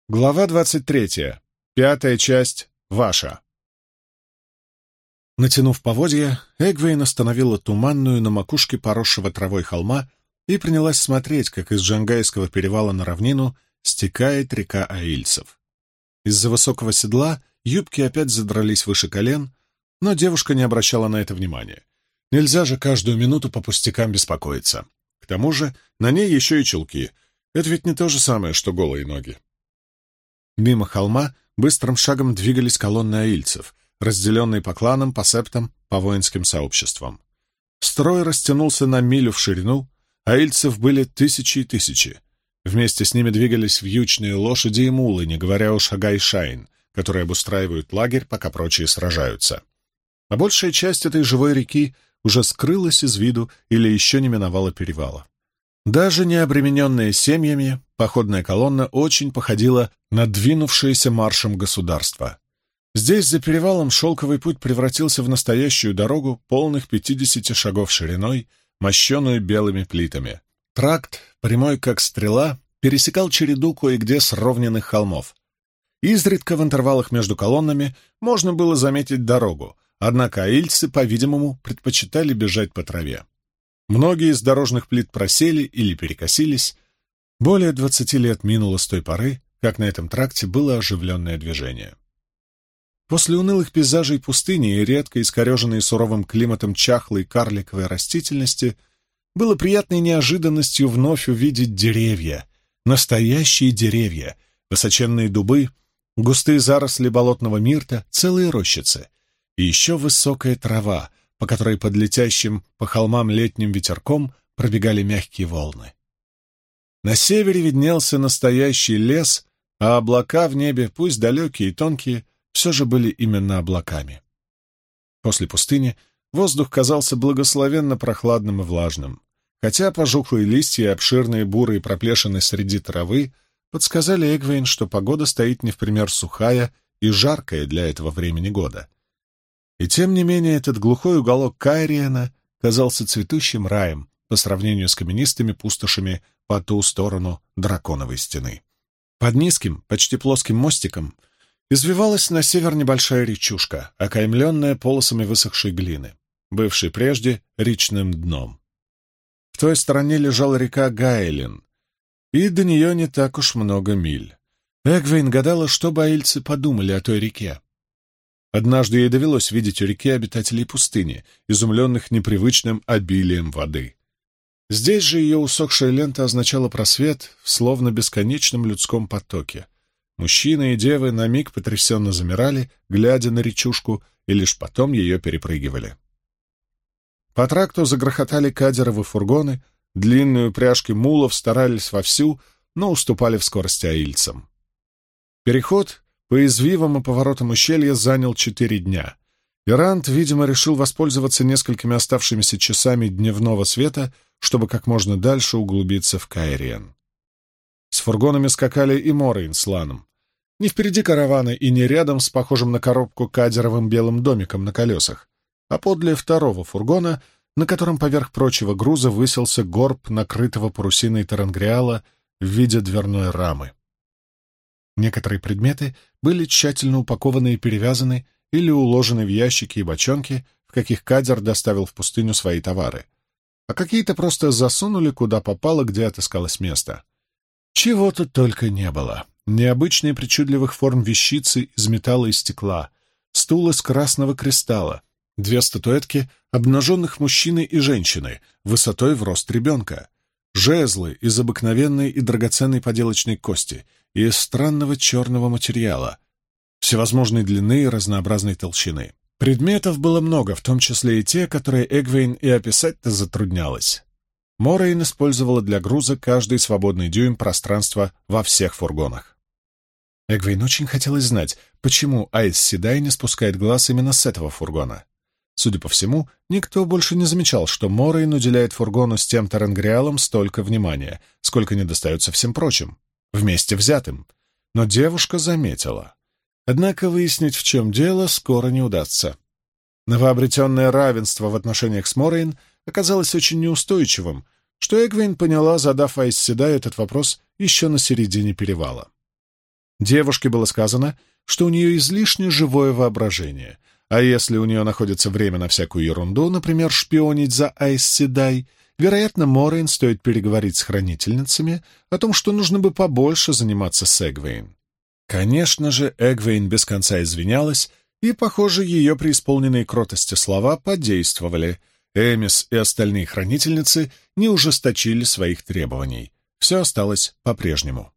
Глава 23. Пятая часть. Ваша. Натянув поводья, Эгвейн остановила туманную на макушке поросшего травой холма и принялась смотреть, как из Джангайского перевала на равнину стекает река Аильцев. Из-за высокого седла юбки опять задрались выше колен, но девушка не обращала на это внимания. Нельзя же каждую минуту по пустякам беспокоиться. К тому же на ней еще и чулки. Это ведь не то же самое, что голые ноги. Мимо холма быстрым шагом двигались колонны аильцев, разделенные по кланам, по септам, по воинским сообществам. Строй растянулся на милю в ширину, аильцев были тысячи и тысячи. Вместе с ними двигались вьючные лошади и мулы, не говоря уж о гайшайн, которые обустраивают лагерь, пока прочие сражаются. А большая часть этой живой реки уже скрылась из виду или еще не миновала перевала. Даже не обремененная семьями, походная колонна очень походила на двинувшееся маршем государство. Здесь, за перевалом, шелковый путь превратился в настоящую дорогу, полных 50 шагов шириной, мощеную белыми плитами. Тракт, прямой как стрела, пересекал череду кое-где сровненных холмов. Изредка в интервалах между колоннами можно было заметить дорогу, однако аильцы, по-видимому, предпочитали бежать по траве. Многие из дорожных плит просели или перекосились. Более 20 лет минуло с той поры, как на этом тракте было оживленное движение. После унылых пейзажей пустыни и редко искореженной суровым климатом чахлой карликовой растительности было приятной неожиданностью вновь увидеть деревья, настоящие деревья, высоченные дубы, густые заросли болотного мирта, целые рощицы и еще высокая трава, по которой под летящим по холмам летним ветерком пробегали мягкие волны. На севере виднелся настоящий лес, а облака в небе, пусть далекие и тонкие, все же были именно облаками. После пустыни воздух казался благословенно прохладным и влажным, хотя пожухлые листья и обширные бурые проплешины среди травы подсказали Эгвейн, что погода стоит не в пример сухая и жаркая для этого времени года. И тем не менее этот глухой уголок Кайриена казался цветущим раем по сравнению с каменистыми пустошами по ту сторону драконовой стены. Под низким, почти плоским мостиком извивалась на север небольшая речушка, окаймленная полосами высохшей глины, бывшей прежде речным дном. В той стороне лежала река Гайлин, и до нее не так уж много миль. Эгвейн гадала, что бы аильцы подумали о той реке. Однажды ей довелось видеть у реки обитателей пустыни, изумленных непривычным обилием воды. Здесь же ее усохшая лента означала просвет в словно бесконечном людском потоке. Мужчины и девы на миг потрясенно замирали, глядя на речушку, и лишь потом ее перепрыгивали. По тракту загрохотали кадеровы фургоны, длинные упряжки мулов старались вовсю, но уступали в скорости аильцам. Переход по извивам и поворотам ущелья занял 4 дня. Ирант, видимо, решил воспользоваться несколькими оставшимися часами дневного света, чтобы как можно дальше углубиться в Кайриен. С фургонами скакали и Морейн с Ланом. Не впереди каравана и не рядом с похожим на коробку кадеровым белым домиком на колесах, а подле второго фургона, на котором поверх прочего груза высился горб накрытого парусиной Тарангриала в виде дверной рамы. Некоторые предметы были тщательно упакованы и перевязаны или уложены в ящики и бочонки, в каких кадер доставил в пустыню свои товары, а какие-то просто засунули куда попало, где отыскалось место. Чего тут только не было. Необычные причудливых форм вещицы из металла и стекла, стул из красного кристалла, 2 статуэтки обнаженных мужчины и женщины, высотой в рост ребенка, жезлы из обыкновенной и драгоценной поделочной кости и из странного черного материала, всевозможной длины и разнообразной толщины. Предметов было много, в том числе и те, которые Эгвейн и описать-то затруднялось. Морейн использовала для груза каждый свободный дюйм пространства во всех фургонах. Эгвейн очень хотелось знать, почему Айс Седай не спускает глаз именно с этого фургона. Судя по всему, никто больше не замечал, что Морейн уделяет фургону с тем Тарангриалом столько внимания, сколько недостается всем прочим, вместе взятым. Но девушка заметила. Однако выяснить, в чем дело, скоро не удастся. Новообретенное равенство в отношениях с Морейн оказалось очень неустойчивым, что Эгвейн поняла, задав Айс Седай этот вопрос еще на середине перевала. Девушке было сказано, что у нее излишне живое воображение, а если у нее находится время на всякую ерунду, например, шпионить за Айс Седай, вероятно, Морейн стоит переговорить с хранительницами о том, что нужно бы побольше заниматься с Эгвейн. Конечно же, Эгвейн без конца извинялась, и, похоже, ее преисполненные кротости слова подействовали. Эмис и остальные хранительницы не ужесточили своих требований. Все осталось по-прежнему.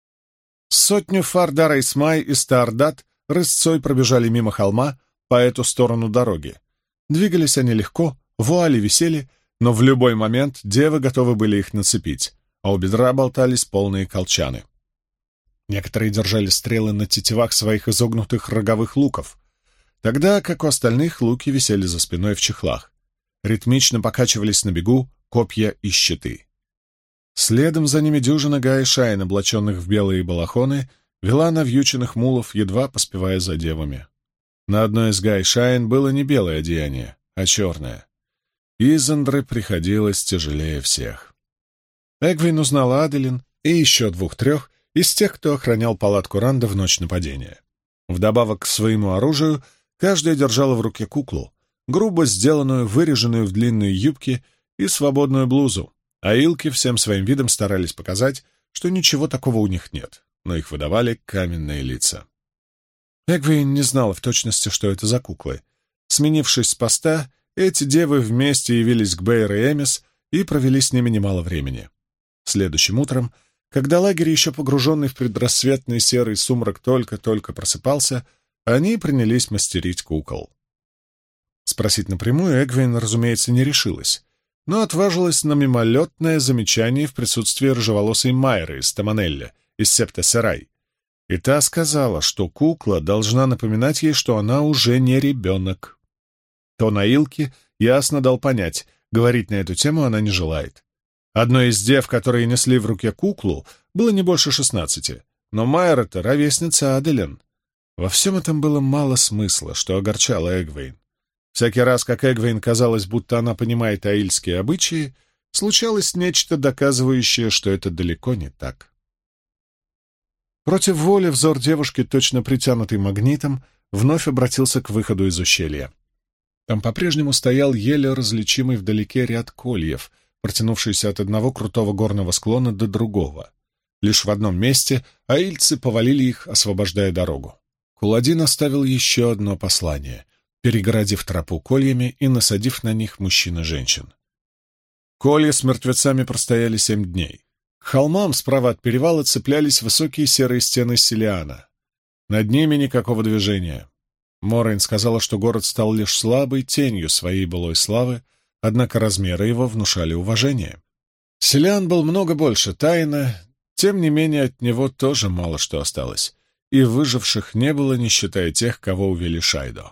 Сотню фар Дар-Эйсмай и Стаардат рысцой пробежали мимо холма по эту сторону дороги. Двигались они легко, вуали висели, но в любой момент девы готовы были их нацепить, а у бедра болтались полные колчаны. Некоторые держали стрелы на тетивах своих изогнутых роговых луков, тогда как у остальных луки висели за спиной в чехлах. Ритмично покачивались на бегу копья и щиты. Следом за ними дюжина гаишайн, облаченных в белые балахоны, вела навьюченных мулов, едва поспевая за девами. На одной из гаишайн было не белое одеяние, а черное. Изандре приходилось тяжелее всех. Эгвейн узнала Аделин и еще 2-3 из тех, кто охранял палатку Ранда в ночь нападения. Вдобавок к своему оружию, каждая держала в руке куклу, грубо сделанную, выреженную в длинные юбки и свободную блузу, а илки всем своим видом старались показать, что ничего такого у них нет, но их выдавали каменные лица. Эгвейн не знала в точности, что это за куклы. Сменившись с поста, эти девы вместе явились к Бэйр и Эмис и провели с ними немало времени. Следующим утром, когда лагерь, еще погруженный в предрассветный серый сумрак, только-только просыпался, они принялись мастерить кукол. Спросить напрямую Эгвейн, разумеется, не решилась, но отважилась на мимолетное замечание в присутствии рыжеволосой Майры из Таманелля, из Септа-Серай. И та сказала, что кукла должна напоминать ей, что она уже не ребенок. Тон Аилки ясно дал понять, говорить на эту тему она не желает. Одной из дев, которые несли в руке куклу, было не больше 16, но Майра-то ровесница Аделин. Во всем этом было мало смысла, что огорчало Эгвейн. Всякий раз, как Эгвейн казалось, будто она понимает аильские обычаи, случалось нечто, доказывающее, что это далеко не так. Против воли взор девушки, точно притянутый магнитом, вновь обратился к выходу из ущелья. Там по-прежнему стоял еле различимый вдалеке ряд кольев, протянувшийся от одного крутого горного склона до другого. Лишь в одном месте аильцы повалили их, освобождая дорогу. Куладин оставил еще одно послание, перегородив тропу кольями и насадив на них мужчин и женщин. Колья с мертвецами простояли 7 дней. К холмам справа от перевала цеплялись высокие серые стены Селиана. Над ними никакого движения. Морейн сказала, что город стал лишь слабой тенью своей былой славы, однако размеры его внушали уважение. Селиан был много больше Тайна, тем не менее от него тоже мало что осталось, и выживших не было, не считая тех, кого увели Шайдо.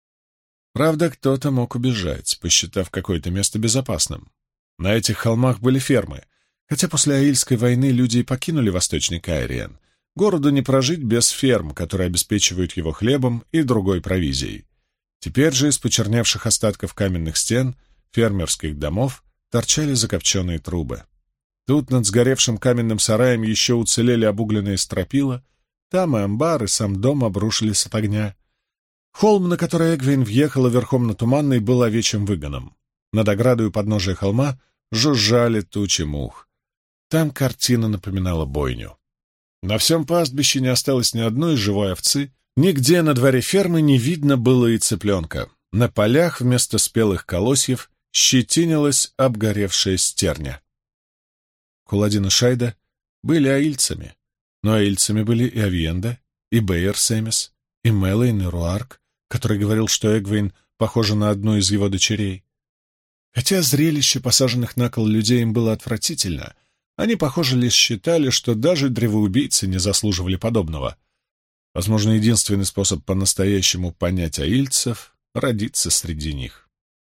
Правда, кто-то мог убежать, посчитав какое-то место безопасным. На этих холмах были фермы, хотя после Аильской войны люди и покинули Восточный Каириен. Городу не прожить без ферм, которые обеспечивают его хлебом и другой провизией. Теперь же из почерневших остатков каменных стен, фермерских домов, торчали закопченные трубы. Тут над сгоревшим каменным сараем еще уцелели обугленные стропила, там и амбар, и сам дом обрушились от огня. Холм, на который Эгвейн въехала верхом на Туманный, был овечьим выгоном. Над оградой у подножия холма жужжали тучи мух. Там картина напоминала бойню. На всем пастбище не осталось ни одной живой овцы, нигде на дворе фермы не видно было и цыпленка. На полях вместо спелых колосьев щетинилась обгоревшая стерня. Куладин и Шайда были аильцами, но аильцами были и Авиенда, и Бэйр Семис, и Мэлэйн, и Руарк, который говорил, что Эгвейн похожа на одну из его дочерей. Хотя зрелище посаженных на кол людей им было отвратительно, они, похоже, лишь считали, что даже древоубийцы не заслуживали подобного. Возможно, единственный способ по-настоящему понять аильцев — родиться среди них.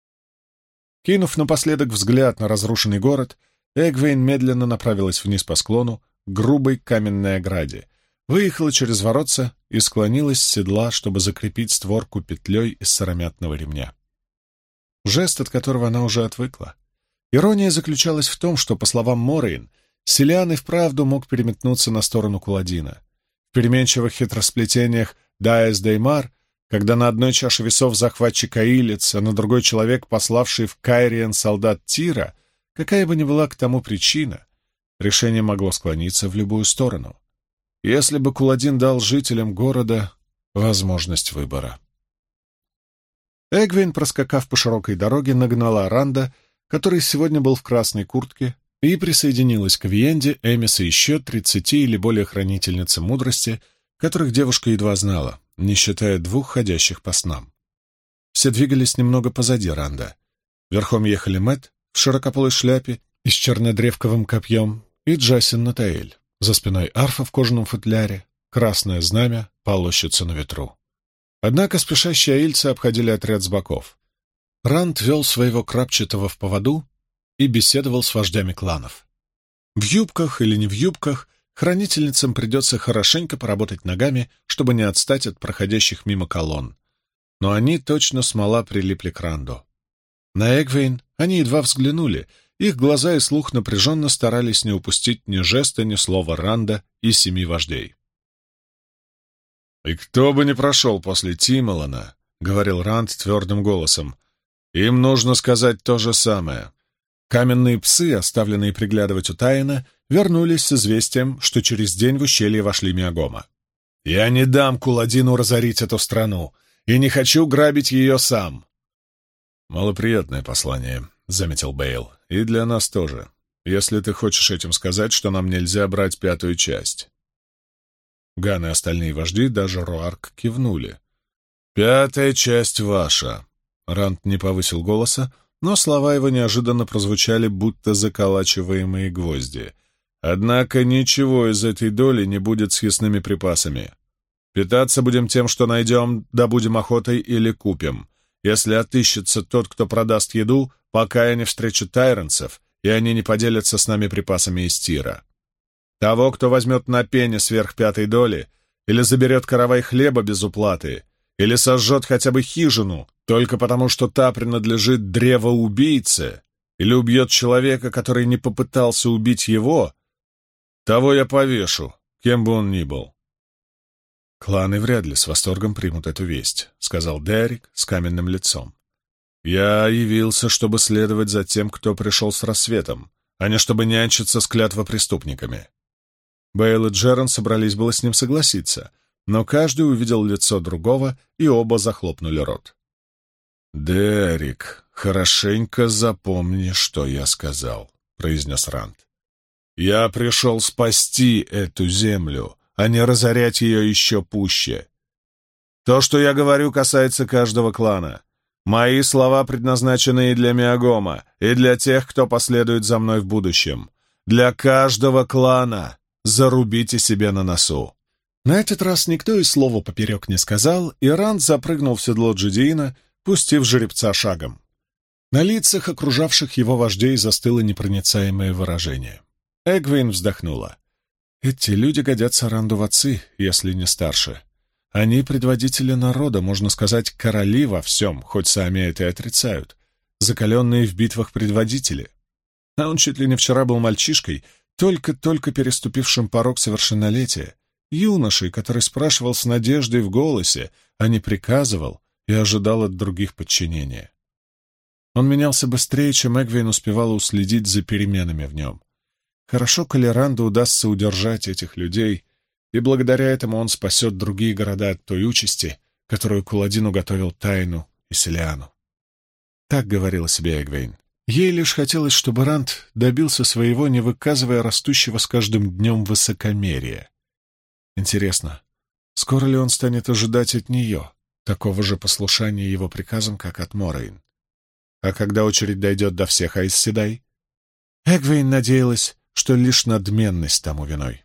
Кинув напоследок взгляд на разрушенный город, Эгвейн медленно направилась вниз по склону к грубой каменной ограде, выехала через воротца и склонилась с седла, чтобы закрепить створку петлей из сыромятного ремня. Жест, от которого она уже отвыкла. Ирония заключалась в том, что, по словам Морейн, Селиан и вправду мог переметнуться на сторону Куладина. в переменчивых хитросплетениях Даэс Деймар, когда на одной чаше весов захватчик Аилец, а на другой человек, пославший в Кайриен солдат Тира, какая бы ни была к тому причина, решение могло склониться в любую сторону. Если бы Куладин дал жителям города возможность выбора. Эгвейн, проскакав по широкой дороге, нагнала Ранда, который сегодня был в красной куртке, и присоединилась к Виенде, Эмис и еще 30 или более хранительницы мудрости, которых девушка едва знала, не считая 2 ходящих по снам. Все двигались немного позади Ранда. Верхом ехали Мэтт в широкополой шляпе и с чернодревковым копьем, и Джасин Натаэль. За спиной арфа в кожаном футляре, красное знамя полощется на ветру. Однако спешащие аильцы обходили отряд с боков. Ранд вел своего крапчатого в поводу и беседовал с вождями кланов. В юбках или не в юбках хранительницам придется хорошенько поработать ногами, чтобы не отстать от проходящих мимо колонн. Но они точно смола прилипли к Ранду. На Эгвейн они едва взглянули, их глаза и слух напряженно старались не упустить ни жеста, ни слова Ранда и 7 вождей. «И кто бы ни прошел после Тимолана, — говорил Ранд твердым голосом, — им нужно сказать то же самое. Каменные псы, оставленные приглядывать у Таина, вернулись с известием, что через день в ущелье вошли Миагома. Я не дам Куладину разорить эту страну, и не хочу грабить ее сам». «Малоприятное послание», — заметил Бейл, — «и для нас тоже, если ты хочешь этим сказать, что нам нельзя брать 5-ю часть». Ган и остальные вожди, даже Руарк, кивнули. «5-я часть ваша». Ранд не повысил голоса, но слова его неожиданно прозвучали, будто заколачиваемые гвозди. «Однако ничего из этой доли не будет съестными припасами. Питаться будем тем, что найдем, добудем охотой или купим. Если отыщется тот, кто продаст еду, пока я не встречу тайронцев, и они не поделятся с нами припасами из Тира. Того, кто возьмет на пене сверх 5-й доли, или заберет каравай хлеба без уплаты, или сожжет хотя бы хижину, только потому что та принадлежит древоубийце, или убьет человека, который не попытался убить его, того я повешу, кем бы он ни был». «Кланы вряд ли с восторгом примут эту весть», — сказал Дерек с каменным лицом. «Я явился, чтобы следовать за тем, кто пришел с рассветом, а не чтобы нянчиться с клятвопреступниками». Бейл и Джерон собрались было с ним согласиться, но каждый увидел лицо другого, и оба захлопнули рот. «Дерек, хорошенько запомни, что я сказал», — произнес Ранд. «Я пришел спасти эту землю, а не разорять ее еще пуще. То, что я говорю, касается каждого клана. Мои слова предназначены и для Миагома, и для тех, кто последует за мной в будущем. Для каждого клана зарубите себе на носу». На этот раз никто и слова поперек не сказал, и Ранд запрыгнул в седло Джедиина, пустив жеребца шагом. На лицах окружавших его вождей застыло непроницаемое выражение. Эгвейн вздохнула. «Эти люди годятся Ранду в отцы, если не старше. Они предводители народа, можно сказать, короли во всем, хоть сами это и отрицают, закаленные в битвах предводители. А он чуть ли не вчера был мальчишкой, только-только переступившим порог совершеннолетия, юношей, который спрашивал с надеждой в голосе, а не приказывал и ожидал от других подчинения. Он менялся быстрее, чем Эгвейн успевала уследить за переменами в нем. Хорошо, коли Ранду удастся удержать этих людей, и благодаря этому он спасет другие города от той участи, которую Куладин уготовил Тайну и Селиану. Так говорила себе Эгвейн. Ей лишь хотелось, чтобы Ранд добился своего, не выказывая растущего с каждым днем высокомерия. Интересно, скоро ли он станет ожидать от нее такого же послушания его приказам, как от Морейн? А когда очередь дойдет до всех Айс Седай? Эгвейн надеялась, что лишь надменность тому виной.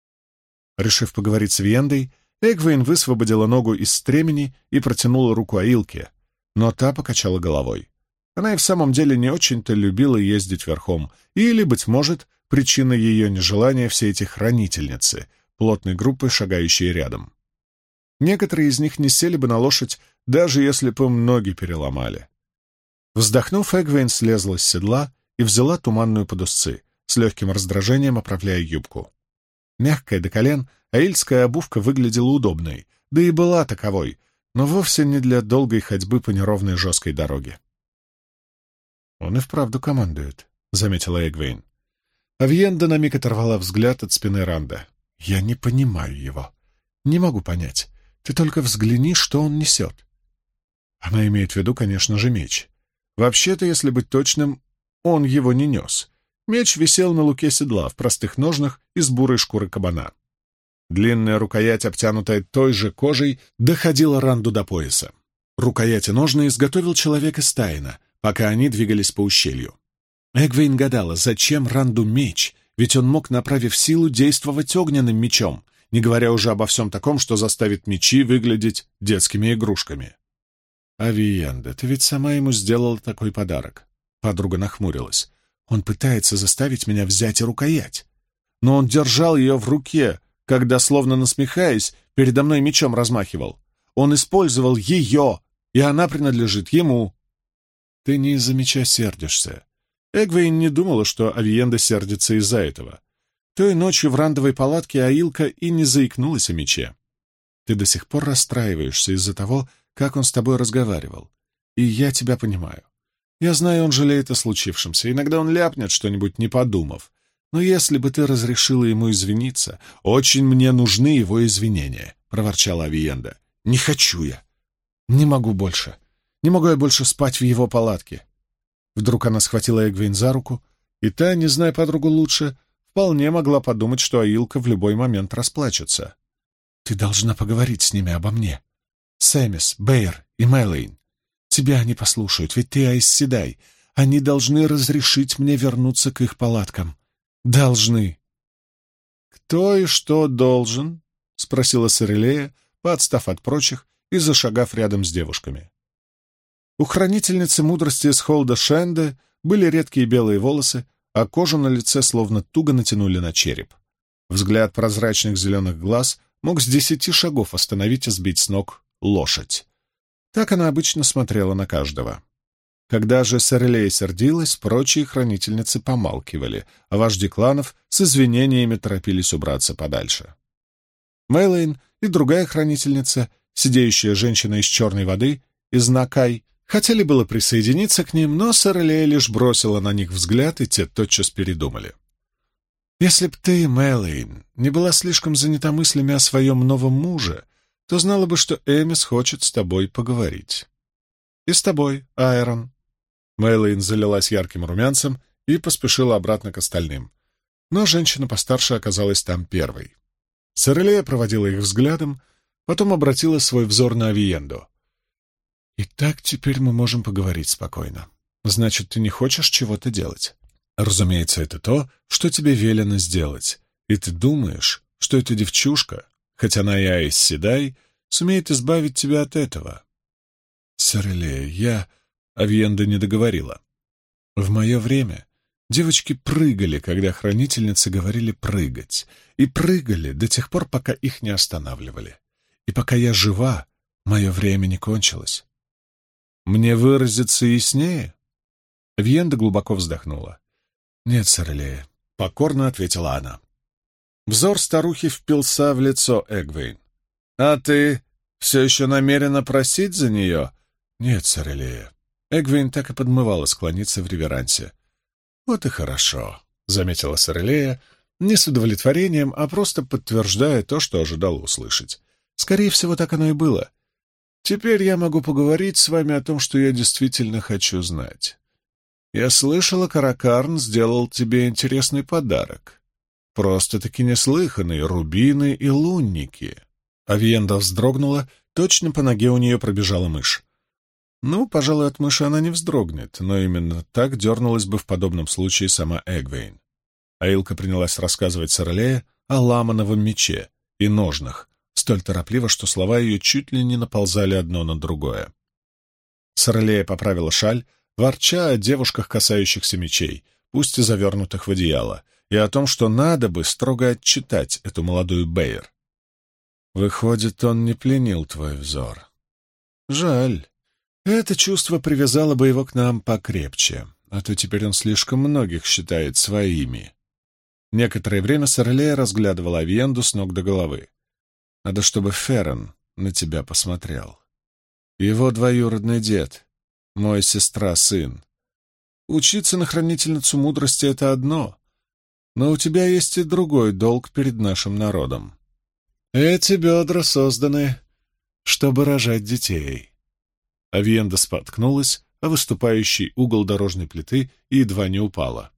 Решив поговорить с Виендой, Эгвейн высвободила ногу из стремени и протянула руку Аилке, но та покачала головой. Она и в самом деле не очень-то любила ездить верхом, или, быть может, причина ее нежелания все эти хранительницы, плотной группы, шагающие рядом. Некоторые из них не сели бы на лошадь, даже если бы им ноги переломали. Вздохнув, Эгвейн слезла с седла и взяла туманную под узцы, с легким раздражением оправляя юбку. Мягкая до колен, аильская обувка выглядела удобной, да и была таковой, но вовсе не для долгой ходьбы по неровной жесткой дороге. «Он и вправду командует», — заметила Эгвейн. Авиенда на миг оторвала взгляд от спины Ранда. «Я не понимаю его. Не могу понять. Ты только взгляни, что он несет». Она имеет в виду, конечно же, меч. Вообще-то, если быть точным, он его не нес. Меч висел на луке седла в простых ножнах из бурой шкуры кабана. Длинная рукоять, обтянутая той же кожей, доходила Ранду до пояса. Рукоять и ножны изготовил человек из Таина, пока они двигались по ущелью. Эгвейн гадала, зачем Ранду меч, ведь он мог, направив силу, действовать огненным мечом, не говоря уже обо всем таком, что заставит мечи выглядеть детскими игрушками. «Авиенда, ты ведь сама ему сделала такой подарок». Подруга нахмурилась. «Он пытается заставить меня взять и рукоять. Но он держал ее в руке, когда, словно насмехаясь, передо мной мечом размахивал. Он использовал ее, и она принадлежит ему». «Ты не из-за меча сердишься». Эгвейн не думала, что Авиенда сердится из-за этого. Той ночью в рандовой палатке Аилка и не заикнулась о мече. «Ты до сих пор расстраиваешься из-за того, как он с тобой разговаривал. И я тебя понимаю. Я знаю, он жалеет о случившемся. Иногда он ляпнет что-нибудь, не подумав. Но если бы ты разрешила ему извиниться... Очень мне нужны его извинения», — проворчала Авиенда. «Не хочу я. Не могу больше. Не могу я больше спать в его палатке». Вдруг она схватила Эгвейн за руку, и та, не зная подругу лучше, вполне могла подумать, что Аилка в любой момент расплачется. «Ты должна поговорить с ними обо мне. Сэмис, Бэйр и Мэлэйн. Тебя они послушают, ведь ты Аис Седай. Они должны разрешить мне вернуться к их палаткам. Должны». «Кто и что должен?» — спросила Сорелея, поотстав от прочих и зашагав рядом с девушками. У хранительницы мудрости из Холда Шенде были редкие белые волосы, а кожу на лице словно туго натянули на череп. Взгляд прозрачных зеленых глаз мог с 10 шагов остановить и сбить с ног лошадь. Так она обычно смотрела на каждого. Когда же Сорелея сердилась, прочие хранительницы помалкивали, а вожди кланов с извинениями торопились убраться подальше. Мэлэйн и другая хранительница, сидеющая женщина из черной воды, из Накай, хотели было присоединиться к ним, но Сорелея лишь бросила на них взгляд, и те тотчас передумали. «Если б ты, Мэлэйн, не была слишком занята мыслями о своем новом муже, то знала бы, что Эмис хочет с тобой поговорить. И с тобой, Айрон». Мэлэйн залилась ярким румянцем и поспешила обратно к остальным. Но женщина постарше оказалась там первой. Сорелея проводила их взглядом, потом обратила свой взор на Авиенду. «Итак, теперь мы можем поговорить спокойно. Значит, ты не хочешь чего-то делать? Разумеется, это то, что тебе велено сделать. И ты думаешь, что эта девчушка, хоть она и Аис Седай, сумеет избавить тебя от этого?» «Сорелея, Авиенда не договорила. В мое время девочки прыгали, когда хранительницы говорили прыгать, и прыгали до тех пор, пока их не останавливали. И пока я жива, мое время не кончилось. Мне выразиться яснее?» Авиенда глубоко вздохнула. «Нет, Сорелея», — покорно ответила она. Взор старухи впился в лицо Эгвейн. «А ты все еще намерена просить за нее?» «Нет, Сорелея». Эгвейн так и подмывала склониться в реверансе. «Вот и хорошо», — заметила Сорелея, не с удовлетворением, а просто подтверждая то, что ожидала услышать. «Скорее всего, так оно и было. Теперь я могу поговорить с вами о том, что я действительно хочу знать. Я слышала, Каракарн сделал тебе интересный подарок. Просто-таки неслыханные рубины и лунники». Авиенда вздрогнула, точно по ноге у нее пробежала мышь. Ну, пожалуй, от мыши она не вздрогнет, но именно так дернулась бы в подобном случае сама Эгвейн. Аилка принялась рассказывать Сорелее о ламановом мече и ножнах, столь торопливо, что слова ее чуть ли не наползали одно на другое. Сорелея поправила шаль, ворча о девушках, касающихся мечей, пусть и завернутых в одеяло, и о том, что надо бы строго отчитать эту молодую Бэйр. «Выходит, он не пленил твой взор. Жаль. Это чувство привязало бы его к нам покрепче, а то теперь он слишком многих считает своими». Некоторое время Сорелея разглядывала Авиенду с ног до головы. «Надо, чтобы Феррен на тебя посмотрел. Его двоюродный дед, мой сестра-сын. Учиться на хранительницу мудрости — это одно, но у тебя есть и другой долг перед нашим народом. Эти бедра созданы, чтобы рожать детей». Авиенда споткнулась о выступающий угол дорожной плиты и едва не упала.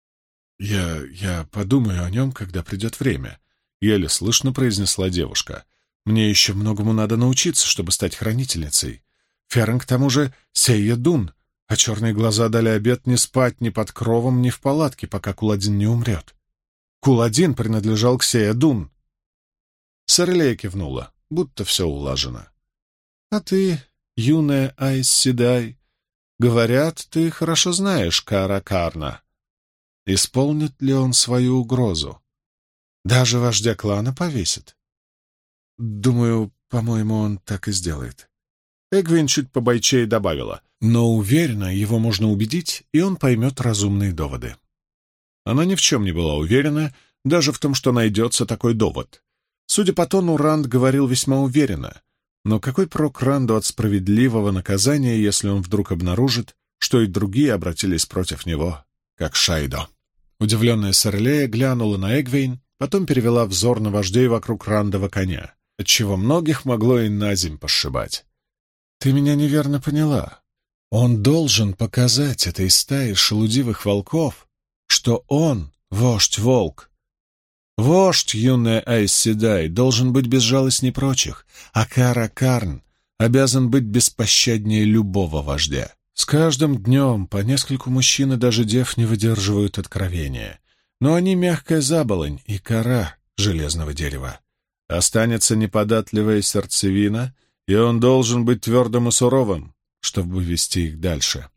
«Я подумаю о нем, когда придет время», — еле слышно произнесла девушка. «Мне еще многому надо научиться, чтобы стать хранительницей. Феррен, к тому же, Сейедун, а черные глаза дали обет не спать ни под кровом, ни в палатке, пока Куладин не умрет. Куладин принадлежал к Сейедун». Сорелея кивнула, будто все улажено. «А ты, юная Айс Седай, говорят, ты хорошо знаешь Кара Карна. Исполнит ли он свою угрозу? Даже вождя клана повесит?» «Думаю, по-моему, он так и сделает». Эгвин чуть побойчее добавила, но уверена, его можно убедить, и он поймет разумные доводы. Она ни в чем не была уверена, даже в том, что найдется такой довод. Судя по тону, Ранд говорил весьма уверенно. Но какой прок Ранду от справедливого наказания, если он вдруг обнаружит, что и другие обратились против него, как Шайдо? Удивленная Сорелея глянула на Эгвейн, потом перевела взор на вождей вокруг Рандова коня, отчего многих могло и наземь пошибать. «Ты меня неверно поняла. Он должен показать этой стае шелудивых волков, что он — вождь-волк. Вождь, юная Айс Седай, должен быть безжалостней прочих, а Кара Карн обязан быть беспощаднее любого вождя. С каждым днем по нескольку мужчин и даже дев не выдерживают откровения, но они мягкая заболонь и кора железного дерева. Останется неподатливая сердцевина, и он должен быть твердым и суровым, чтобы вести их дальше».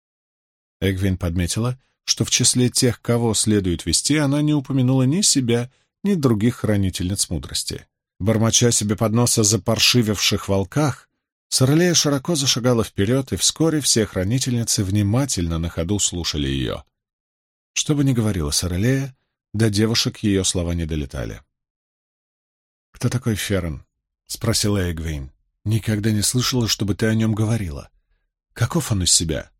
Эгвин подметила, что в числе тех, кого следует вести, она не упомянула ни себя, ни других хранительниц мудрости. Бормоча себе под нос о запаршивевших волках, Сорелея широко зашагала вперед, и вскоре все хранительницы внимательно на ходу слушали ее. Что бы ни говорила Сорелея, до девушек ее слова не долетали. «Кто такой Феррен?» — спросила Эгвейн. «Никогда не слышала, чтобы ты о нем говорила. Каков он из себя?»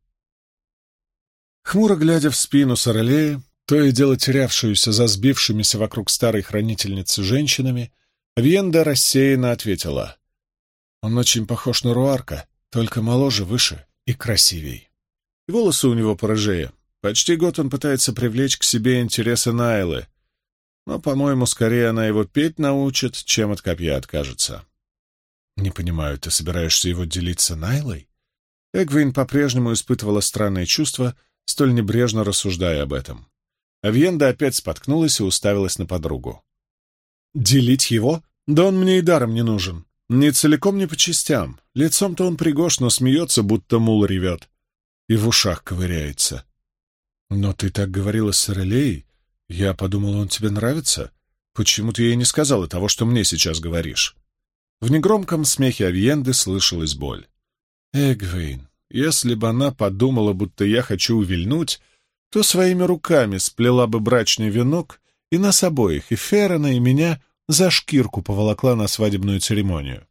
Хмуро глядя в спину Сорелеи, то и дело терявшуюся за сбившимися вокруг старой хранительницы женщинами, Авиенда рассеянно ответила: «Он очень похож на Руарка, только моложе, выше и красивей. И волосы у него порыжее. Почти год он пытается привлечь к себе интересы Найлы, но, по-моему, скорее она его петь научит, чем от копья откажется». «Не понимаю, ты собираешься его делиться Найлой?» Эгвин по-прежнему испытывала странные чувства, столь небрежно рассуждая об этом. Авиенда опять споткнулась и уставилась на подругу. «Делить его? Да он мне и даром не нужен. Ни целиком, ни по частям. Лицом-то он пригож, но смеется, будто мул ревет. И в ушах ковыряется. Но ты так говорила с Сорелеей. Я подумал, он тебе нравится. Почему ты ей не сказала того, что мне сейчас говоришь?» В негромком смехе Авиенды слышалась боль. «Эгвейн, если бы она подумала, будто я хочу увильнуть, то своими руками сплела бы брачный венок и нас обоих, и Феррена, и меня, за шкирку поволокла на свадебную церемонию.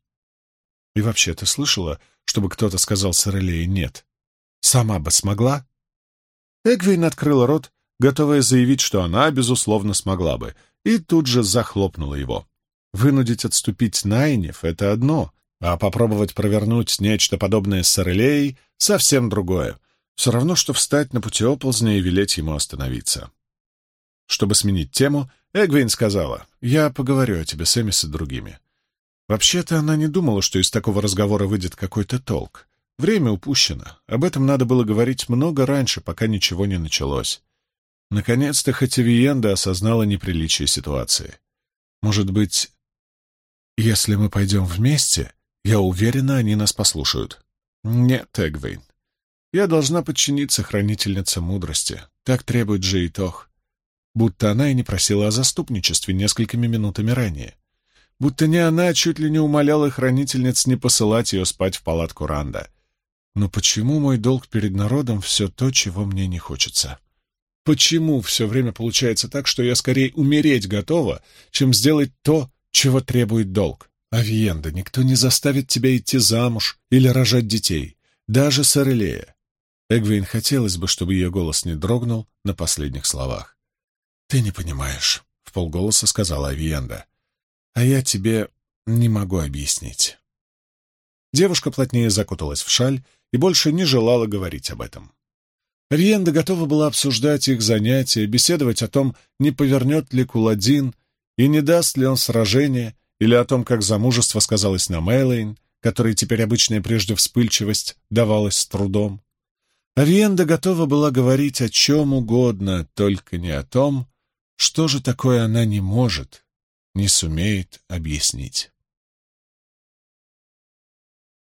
И вообще, ты слышала, чтобы кто-то сказал Сорелее «нет»? Сама бы смогла?» Эгвейн открыла рот, готовая заявить, что она, безусловно, смогла бы, и тут же захлопнула его. Вынудить отступить Найниф — это одно, а попробовать провернуть нечто подобное с Сорелеей — совсем другое. Все равно, что встать на пути оползня и велеть ему остановиться. Чтобы сменить тему, Эгвейн сказала: «Я поговорю о тебе с Эмис и другими». Вообще-то она не думала, что из такого разговора выйдет какой-то толк. Время упущено. Об этом надо было говорить много раньше, пока ничего не началось. Наконец-то хоть Авиенда осознала неприличие ситуации. Может быть, если мы пойдем вместе, я уверена, они нас послушают. Нет, Эгвейн. Я должна подчиниться хранительнице мудрости. Так требует Джейтох. Будто она и не просила о заступничестве несколькими минутами ранее. Будто не она чуть ли не умоляла хранительниц не посылать ее спать в палатку Ранда. Но почему мой долг перед народом все то, чего мне не хочется? почему все время получается так, что я скорее умереть готова, чем сделать то, чего требует долг? Авиенда, никто не заставит тебя идти замуж или рожать детей, даже сэр Элея. Эгвейн хотелось бы, чтобы ее голос не дрогнул на последних словах. «Ты не понимаешь», — вполголоса сказала Авиенда. «А я тебе не могу объяснить». Девушка плотнее закуталась в шаль и больше не желала говорить об этом. Авиенда готова была обсуждать их занятия, беседовать о том, не повернет ли Куладин и не даст ли он сражения, или о том, как замужество сказалось на Мэлэйн, которой теперь обычная прежде вспыльчивость давалась с трудом. Авиенда готова была говорить о чем угодно, только не о том, что же такое она не может, не сумеет объяснить.